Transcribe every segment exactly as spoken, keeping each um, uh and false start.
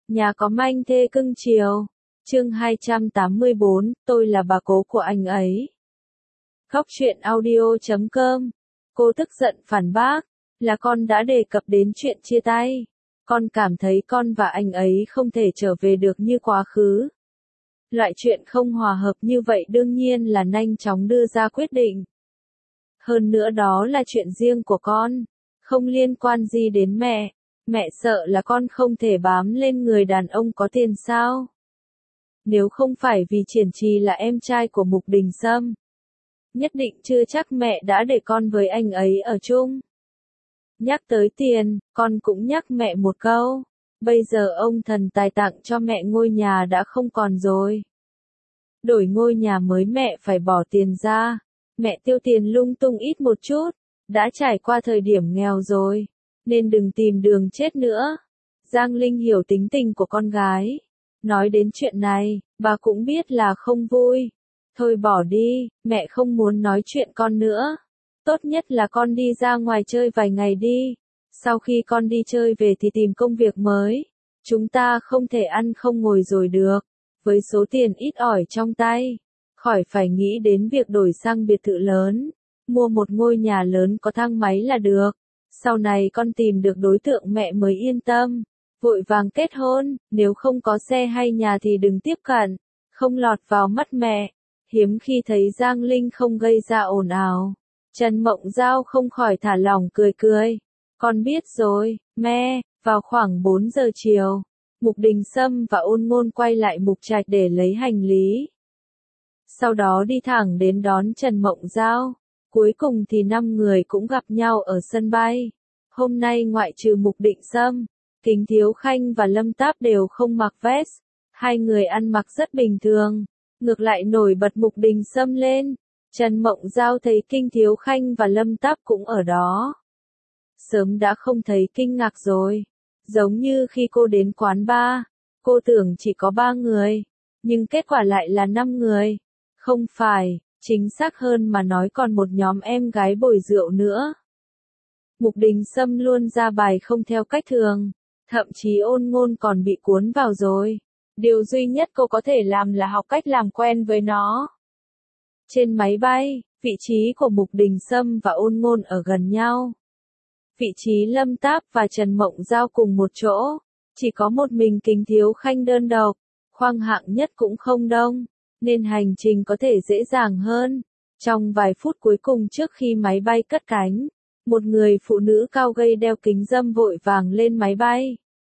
Nhà có manh thê cưng chiều. Chương hai trăm tám mươi bốn, tôi là bà cố của anh ấy. Khóc chuyện audio chấm com. Cô tức giận phản bác, là con đã đề cập đến chuyện chia tay. Con cảm thấy con và anh ấy không thể trở về được như quá khứ. Loại chuyện không hòa hợp như vậy đương nhiên là nhanh chóng đưa ra quyết định. Hơn nữa đó là chuyện riêng của con, không liên quan gì đến mẹ. Mẹ sợ là con không thể bám lên người đàn ông có tiền sao? Nếu không phải vì Triển Trì là em trai của Mục Đình Sâm, nhất định chưa chắc mẹ đã để con với anh ấy ở chung. Nhắc tới tiền, con cũng nhắc mẹ một câu. Bây giờ ông thần tài tặng cho mẹ ngôi nhà đã không còn rồi. Đổi ngôi nhà mới mẹ phải bỏ tiền ra. Mẹ tiêu tiền lung tung ít một chút, đã trải qua thời điểm nghèo rồi, nên đừng tìm đường chết nữa. Giang Linh hiểu tính tình của con gái. Nói đến chuyện này, bà cũng biết là không vui. Thôi bỏ đi, mẹ không muốn nói chuyện con nữa. Tốt nhất là con đi ra ngoài chơi vài ngày đi. Sau khi con đi chơi về thì tìm công việc mới. Chúng ta không thể ăn không ngồi rồi được. Với số tiền ít ỏi trong tay, khỏi phải nghĩ đến việc đổi sang biệt thự lớn. Mua một ngôi nhà lớn có thang máy là được. Sau này con tìm được đối tượng mẹ mới yên tâm. Vội vàng kết hôn, nếu không có xe hay nhà thì đừng tiếp cận. Không lọt vào mắt mẹ. Hiếm khi thấy Giang Linh không gây ra ồn ào. Trần Mộng Giao không khỏi thả lỏng cười cười. Con biết rồi, mẹ. Vào khoảng bốn giờ chiều, Mục Đình Sâm và Ôn Ngôn quay lại Mục Trạch để lấy hành lý. Sau đó đi thẳng đến đón Trần Mộng Giao. Cuối cùng thì năm người cũng gặp nhau ở sân bay. Hôm nay ngoại trừ Mục Đình Sâm, Kính Thiếu Khanh và Lâm Táp đều không mặc vest. Hai người ăn mặc rất bình thường. Ngược lại nổi bật Mục Đình Sâm lên. Trần Mộng Giao thấy Kinh Thiếu Khanh và Lâm Táp cũng ở đó. Sớm đã không thấy kinh ngạc rồi. Giống như khi cô đến quán bar, cô tưởng chỉ có ba người, nhưng kết quả lại là năm người. Không phải, chính xác hơn mà nói còn một nhóm em gái bồi rượu nữa. Mục Đình Sâm luôn ra bài không theo cách thường, thậm chí Ôn Ngôn còn bị cuốn vào rồi. Điều duy nhất cô có thể làm là học cách làm quen với nó. Trên máy bay, vị trí của Mục Đình Sâm và Ôn Ngôn ở gần nhau. Vị trí Lâm Táp và Trần Mộng Giao cùng một chỗ, chỉ có một mình Kính Thiếu Khanh đơn độc, khoang hạng nhất cũng không đông, nên hành trình có thể dễ dàng hơn. Trong vài phút cuối cùng trước khi máy bay cất cánh, một người phụ nữ cao gầy đeo kính râm vội vàng lên máy bay.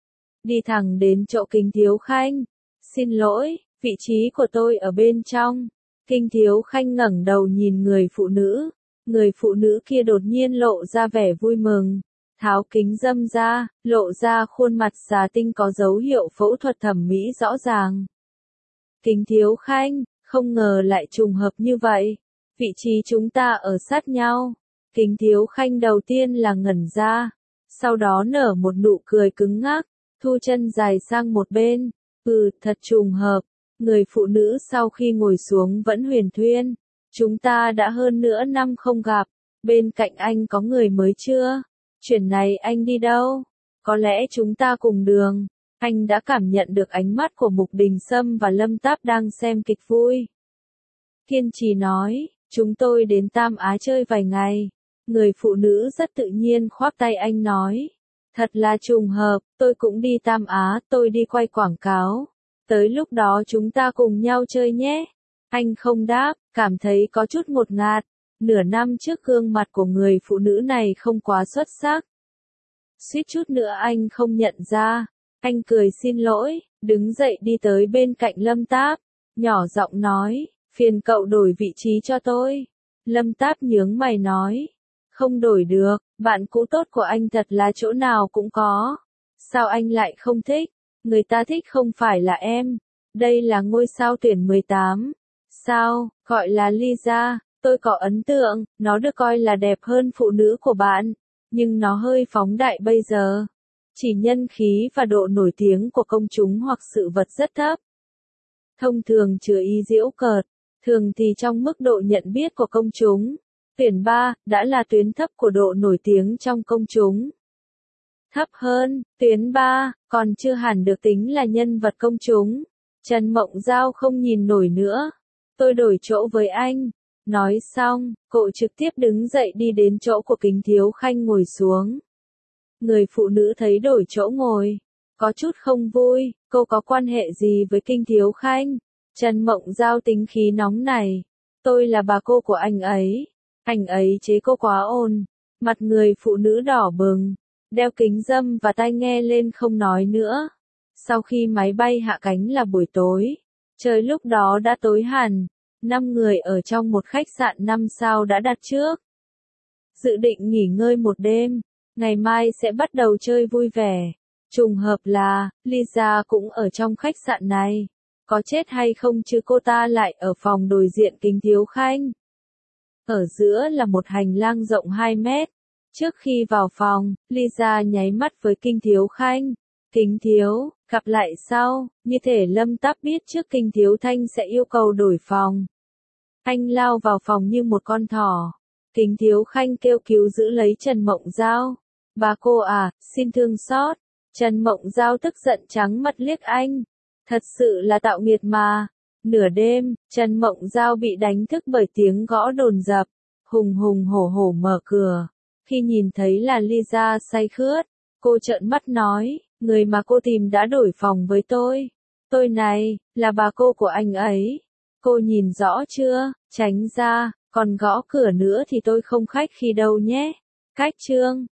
Đi thẳng đến chỗ Kính Thiếu Khanh. Xin lỗi, vị trí của tôi ở bên trong. Kính Thiếu Khanh ngẩng đầu nhìn người phụ nữ. Người phụ nữ kia đột nhiên lộ ra vẻ vui mừng. Tháo kính râm ra, lộ ra khuôn mặt xà tinh có dấu hiệu phẫu thuật thẩm mỹ rõ ràng. Kính Thiếu Khanh, không ngờ lại trùng hợp như vậy. Vị trí chúng ta ở sát nhau. Kính Thiếu Khanh đầu tiên là ngẩn ra. Sau đó nở một nụ cười cứng ngắc, thu chân dài sang một bên. Ừ, thật trùng hợp. Người phụ nữ sau khi ngồi xuống vẫn huyền thuyên. Chúng ta đã hơn nửa năm không gặp. Bên cạnh anh có người mới chưa? Chuyện này anh đi đâu? Có lẽ chúng ta cùng đường. Anh đã cảm nhận được ánh mắt của Mục Đình Sâm và Lâm Táp đang xem kịch vui. Kiên trì nói, chúng tôi đến Tam Á chơi vài ngày. Người phụ nữ rất tự nhiên khoác tay anh nói. Thật là trùng hợp, tôi cũng đi Tam Á, tôi đi quay quảng cáo. Tới lúc đó chúng ta cùng nhau chơi nhé. Anh không đáp, cảm thấy có chút ngột ngạt. Nửa năm trước gương mặt của người phụ nữ này không quá xuất sắc. Suýt chút nữa anh không nhận ra. Anh cười xin lỗi, đứng dậy đi tới bên cạnh Lâm Táp. Nhỏ giọng nói, phiền cậu đổi vị trí cho tôi. Lâm Táp nhướng mày nói, không đổi được, bạn cũ tốt của anh thật là chỗ nào cũng có. Sao anh lại không thích? Người ta thích không phải là em. Đây là ngôi sao tuyển mười tám. Sao, gọi là Lisa, tôi có ấn tượng, nó được coi là đẹp hơn phụ nữ của bạn, nhưng nó hơi phóng đại bây giờ. Chỉ nhân khí và độ nổi tiếng của công chúng hoặc sự vật rất thấp. Thông thường chứa ý giễu cợt, thường thì trong mức độ nhận biết của công chúng. Tuyển ba, đã là tuyến thấp của độ nổi tiếng trong công chúng. Thấp hơn, tuyến ba, còn chưa hẳn được tính là nhân vật công chúng. Trần Mộng Giao không nhìn nổi nữa. Tôi đổi chỗ với anh. Nói xong, cô trực tiếp đứng dậy đi đến chỗ của Kính Thiếu Khanh ngồi xuống. Người phụ nữ thấy đổi chỗ ngồi, có chút không vui, cô có quan hệ gì với Kinh Thiếu Khanh? Trần Mộng Giao tính khí nóng này. Tôi là bà cô của anh ấy. Anh ấy chế cô quá ồn. Mặt người phụ nữ đỏ bừng, đeo kính râm và tai nghe lên không nói nữa. Sau khi máy bay hạ cánh là buổi tối. Trời lúc đó đã tối hẳn. Năm người ở trong một khách sạn năm sao đã đặt trước. Dự định nghỉ ngơi một đêm. Ngày mai sẽ bắt đầu chơi vui vẻ. Trùng hợp là, Lisa cũng ở trong khách sạn này. Có chết hay không chứ cô ta lại ở phòng đối diện Kính Thiếu Khanh. Ở giữa là một hành lang rộng hai mét. Trước khi vào phòng, Lisa nháy mắt với Kinh Thiếu Khanh. Kính Thiếu, gặp lại sau, như thể Lâm Táp biết trước Kinh Thiếu Thanh sẽ yêu cầu đổi phòng. Anh lao vào phòng như một con thỏ. Kính Thiếu Khanh kêu cứu giữ lấy Trần Mộng Giao. Bà cô à, xin thương xót. Trần Mộng Giao tức giận trắng mặt liếc anh. Thật sự là tạo nghiệt mà. Nửa đêm, Trần Mộng Giao bị đánh thức bởi tiếng gõ đồn dập. Hùng hùng hổ hổ mở cửa. Khi nhìn thấy là Lisa say khướt, cô trợn mắt nói, người mà cô tìm đã đổi phòng với tôi. Tôi này, là bà cô của anh ấy. Cô nhìn rõ chưa, tránh ra, còn gõ cửa nữa thì tôi không khách khi đâu nhé. Cách chương